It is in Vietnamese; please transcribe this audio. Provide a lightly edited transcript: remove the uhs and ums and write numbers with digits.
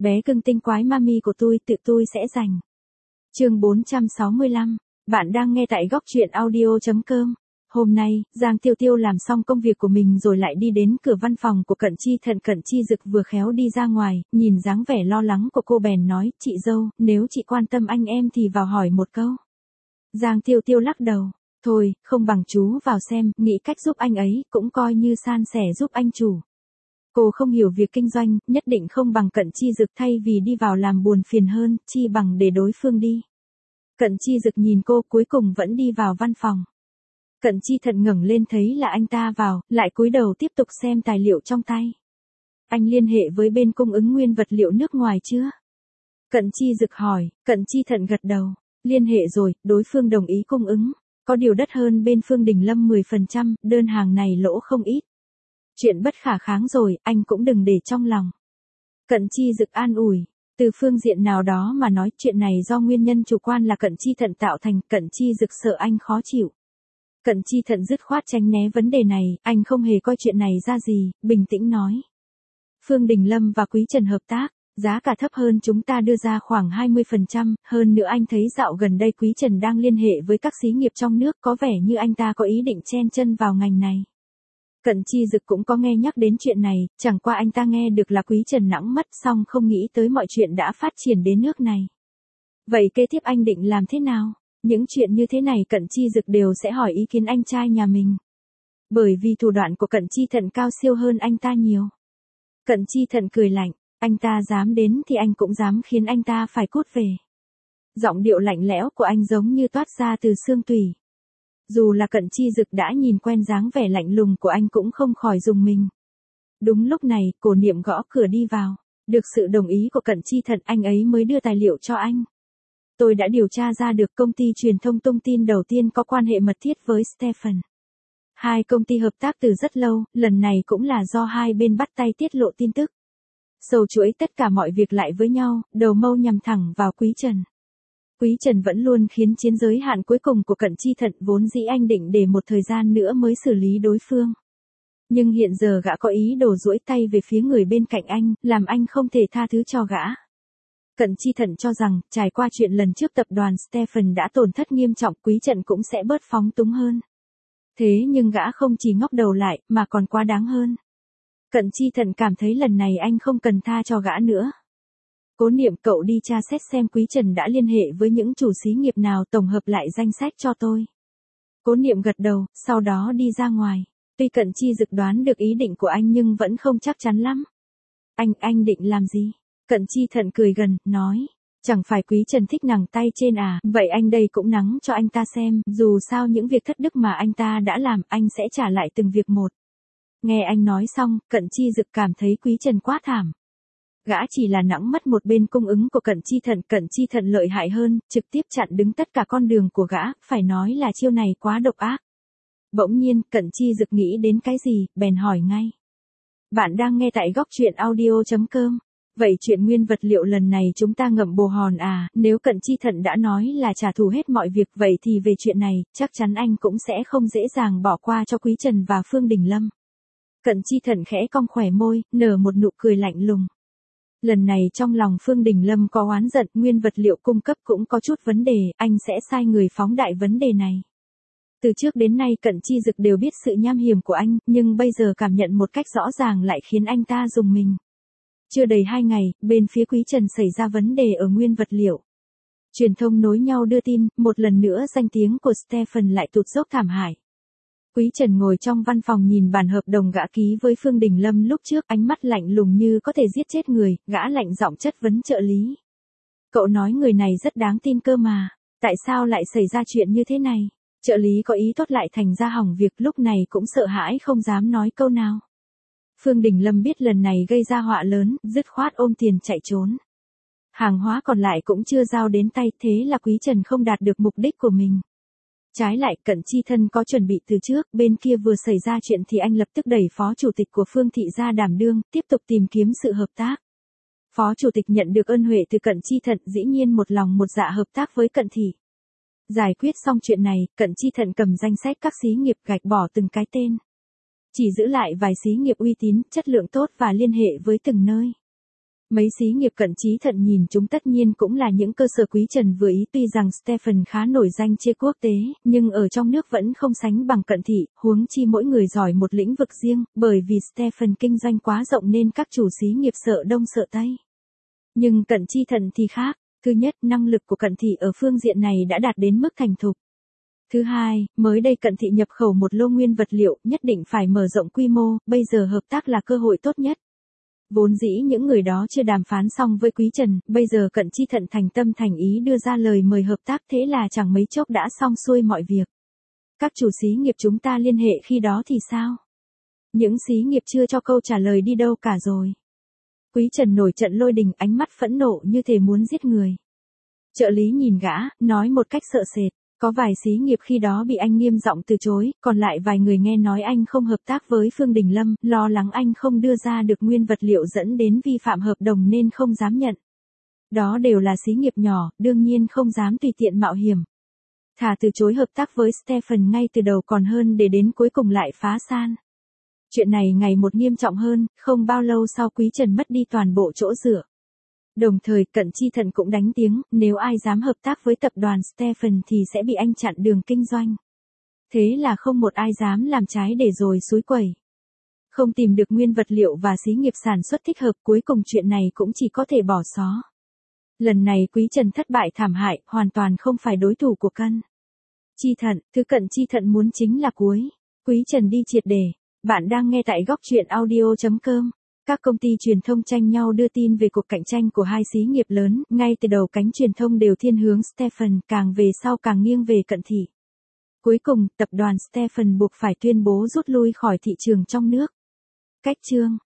Bé cưng tinh quái mami của tự tôi sẽ giành. Chương 465, bạn đang nghe tại góc truyện audio.com. Hôm nay, Giang Tiêu Tiêu làm xong công việc của mình rồi lại đi đến cửa văn phòng của Cận Chi Thận. Cận Chi Dực vừa khéo đi ra ngoài, nhìn dáng vẻ lo lắng của cô bèn nói, chị dâu, nếu chị quan tâm anh em thì vào hỏi một câu. Giang Tiêu Tiêu lắc đầu, thôi, không bằng chú vào xem, nghĩ cách giúp anh ấy, cũng coi như san sẻ giúp anh chủ. Cô không hiểu việc kinh doanh, nhất định không bằng Cận Chi Dực, thay vì đi vào làm buồn phiền hơn, chi bằng để đối phương đi. Cận Chi Dực nhìn cô cuối cùng vẫn đi vào văn phòng. Cận Chi Thận ngẩng lên thấy là anh ta vào, lại cúi đầu tiếp tục xem tài liệu trong tay. Anh liên hệ với bên cung ứng nguyên vật liệu nước ngoài chưa? Cận Chi Dực hỏi. Cận Chi Thận gật đầu. Liên hệ rồi, đối phương đồng ý cung ứng. Có điều đắt hơn bên Phương Đình Lâm 10%, đơn hàng này lỗ không ít. Chuyện bất khả kháng rồi, anh cũng đừng để trong lòng. Cận Chi Dực an ủi. Từ phương diện nào đó mà nói, chuyện này do nguyên nhân chủ quan là Cận Chi Thận tạo thành. Cận Chi Dực sợ anh khó chịu. Cận Chi Thận dứt khoát tránh né vấn đề này, anh không hề coi chuyện này ra gì, bình tĩnh nói. Phương Đình Lâm và Quý Trần hợp tác, giá cả thấp hơn chúng ta đưa ra khoảng 20%, hơn nữa anh thấy dạo gần đây Quý Trần đang liên hệ với các xí nghiệp trong nước, có vẻ như anh ta có ý định chen chân vào ngành này. Cận Chi Dực cũng có nghe nhắc đến chuyện này, chẳng qua anh ta nghe được là Quý Trần nãng mất, xong không nghĩ tới mọi chuyện đã phát triển đến nước này. Vậy kế tiếp anh định làm thế nào? Những chuyện như thế này Cận Chi Dực đều sẽ hỏi ý kiến anh trai nhà mình. Bởi vì thủ đoạn của Cận Chi Thận cao siêu hơn anh ta nhiều. Cận Chi Thận cười lạnh, anh ta dám đến thì anh cũng dám khiến anh ta phải cút về. Giọng điệu lạnh lẽo của anh giống như toát ra từ xương tủy. Dù là Cận Chi Dực đã nhìn quen dáng vẻ lạnh lùng của anh cũng không khỏi rùng mình. Đúng lúc này, Cổ Niệm gõ cửa đi vào. Được sự đồng ý của Cận Chi Thận, anh ấy mới đưa tài liệu cho anh. Tôi đã điều tra ra được công ty truyền thông thông tin đầu tiên có quan hệ mật thiết với Stephen. Hai công ty hợp tác từ rất lâu, lần này cũng là do hai bên bắt tay tiết lộ tin tức. Sâu chuỗi tất cả mọi việc lại với nhau, đầu mâu nhằm thẳng vào Quý Trần. Quý Trần vẫn luôn khiến chiến giới hạn cuối cùng của Cận Chi Thận, vốn dĩ anh định để một thời gian nữa mới xử lý đối phương. Nhưng hiện giờ gã có ý đồ duỗi tay về phía người bên cạnh anh, làm anh không thể tha thứ cho gã. Cận Chi Thận cho rằng, trải qua chuyện lần trước tập đoàn Stephen đã tổn thất nghiêm trọng, Quý Trần cũng sẽ bớt phóng túng hơn. Thế nhưng gã không chỉ ngóc đầu lại, mà còn quá đáng hơn. Cận Chi Thận cảm thấy lần này anh không cần tha cho gã nữa. Cố Niệm, cậu đi tra xét xem Quý Trần đã liên hệ với những chủ xí nghiệp nào, tổng hợp lại danh sách cho tôi. Cố Niệm gật đầu, sau đó đi ra ngoài. Tuy Cận Chi Dực đoán được ý định của anh nhưng vẫn không chắc chắn lắm. Anh định làm gì? Cận Chi Thận cười gần, nói. Chẳng phải Quý Trần thích nằng tay trên à, vậy anh đây cũng nắng cho anh ta xem, dù sao những việc thất đức mà anh ta đã làm, anh sẽ trả lại từng việc một. Nghe anh nói xong, Cận Chi Dực cảm thấy Quý Trần quá thảm. Gã chỉ là nẵng mất một bên cung ứng của Cận Chi Thận lợi hại hơn, trực tiếp chặn đứng tất cả con đường của gã, phải nói là chiêu này quá độc ác. Bỗng nhiên, Cận Chi Dực nghĩ đến cái gì, bèn hỏi ngay. Bạn đang nghe tại góc truyện audio.com. Vậy chuyện nguyên vật liệu lần này chúng ta ngậm bồ hòn à, nếu Cận Chi Thận đã nói là trả thù hết mọi việc, vậy thì về chuyện này, chắc chắn anh cũng sẽ không dễ dàng bỏ qua cho Quý Trần và Phương Đình Lâm. Cận Chi Thận khẽ cong khóe môi, nở một nụ cười lạnh lùng. Lần này trong lòng Phương Đình Lâm có oán giận, nguyên vật liệu cung cấp cũng có chút vấn đề, anh sẽ sai người phóng đại vấn đề này. Từ trước đến nay Cận Chi Dực đều biết sự nham hiểm của anh, nhưng bây giờ cảm nhận một cách rõ ràng lại khiến anh ta rùng mình. Chưa đầy 2 ngày, bên phía Quý Trần xảy ra vấn đề ở nguyên vật liệu. Truyền thông nối nhau đưa tin, một lần nữa danh tiếng của Stephen lại tụt dốc thảm hại. Quý Trần ngồi trong văn phòng nhìn bản hợp đồng gã ký với Phương Đình Lâm lúc trước, ánh mắt lạnh lùng như có thể giết chết người, gã lạnh giọng chất vấn trợ lý. Cậu nói người này rất đáng tin cơ mà, tại sao lại xảy ra chuyện như thế này? Trợ lý có ý tốt lại thành ra hỏng việc, lúc này cũng sợ hãi không dám nói câu nào. Phương Đình Lâm biết lần này gây ra họa lớn, dứt khoát ôm tiền chạy trốn. Hàng hóa còn lại cũng chưa giao đến tay, thế là Quý Trần không đạt được mục đích của mình. Trái lại, Cận Chi Thân có chuẩn bị từ trước, bên kia vừa xảy ra chuyện thì anh lập tức đẩy phó chủ tịch của Phương thị ra đảm đương, tiếp tục tìm kiếm sự hợp tác. Phó chủ tịch nhận được ơn huệ từ Cận Chi Thận, dĩ nhiên một lòng một dạ hợp tác với Cận thị. Giải quyết xong chuyện này, Cận Chi Thận cầm danh sách các xí nghiệp gạch bỏ từng cái tên. Chỉ giữ lại vài xí nghiệp uy tín, chất lượng tốt và liên hệ với từng nơi. Mấy xí nghiệp cận trí thận nhìn chúng tất nhiên cũng là những cơ sở quý trần vừa ý, tuy rằng Stephen khá nổi danh trên quốc tế, nhưng ở trong nước vẫn không sánh bằng cận thị, huống chi mỗi người giỏi một lĩnh vực riêng, bởi vì Stephen kinh doanh quá rộng nên các chủ xí nghiệp sợ đông sợ tây. Nhưng cận chi thận thì khác, thứ nhất, năng lực của cận thị ở phương diện này đã đạt đến mức thành thục. Thứ hai, mới đây cận thị nhập khẩu một lô nguyên vật liệu, nhất định phải mở rộng quy mô, bây giờ hợp tác là cơ hội tốt nhất. Vốn dĩ những người đó chưa đàm phán xong với Quý Trần, bây giờ cận chi thận thành tâm thành ý đưa ra lời mời hợp tác, thế là chẳng mấy chốc đã xong xuôi mọi việc. Các chủ xí nghiệp chúng ta liên hệ khi đó thì sao? Những xí nghiệp chưa cho câu trả lời đi đâu cả rồi. Quý Trần nổi trận lôi đình, ánh mắt phẫn nộ như thể muốn giết người. Trợ lý nhìn gã, nói một cách sợ sệt. Có vài xí nghiệp khi đó bị anh nghiêm giọng từ chối, còn lại vài người nghe nói anh không hợp tác với Phương Đình Lâm, lo lắng anh không đưa ra được nguyên vật liệu dẫn đến vi phạm hợp đồng nên không dám nhận. Đó đều là xí nghiệp nhỏ, đương nhiên không dám tùy tiện mạo hiểm. Thà từ chối hợp tác với Stephen ngay từ đầu còn hơn để đến cuối cùng lại phá san. Chuyện này ngày một nghiêm trọng hơn, không bao lâu sau Quý Trần mất đi toàn bộ chỗ dựa. Đồng thời cận chi thận cũng đánh tiếng, nếu ai dám hợp tác với tập đoàn Stephen thì sẽ bị anh chặn đường kinh doanh. Thế là không một ai dám làm trái để rồi xúi quẩy. Không tìm được nguyên vật liệu và xí nghiệp sản xuất thích hợp, cuối cùng chuyện này cũng chỉ có thể bỏ xó. Lần này Quý Trần thất bại thảm hại, hoàn toàn không phải đối thủ của cận chi thận, thứ cận chi thận muốn chính là cuối. Quý Trần đi triệt để. Bạn đang nghe tại góc truyện audio.com. Các công ty truyền thông tranh nhau đưa tin về cuộc cạnh tranh của hai xí nghiệp lớn, ngay từ đầu cánh truyền thông đều thiên hướng Stephen, càng về sau càng nghiêng về cận thị. Cuối cùng, tập đoàn Stephen buộc phải tuyên bố rút lui khỏi thị trường trong nước. Cách chương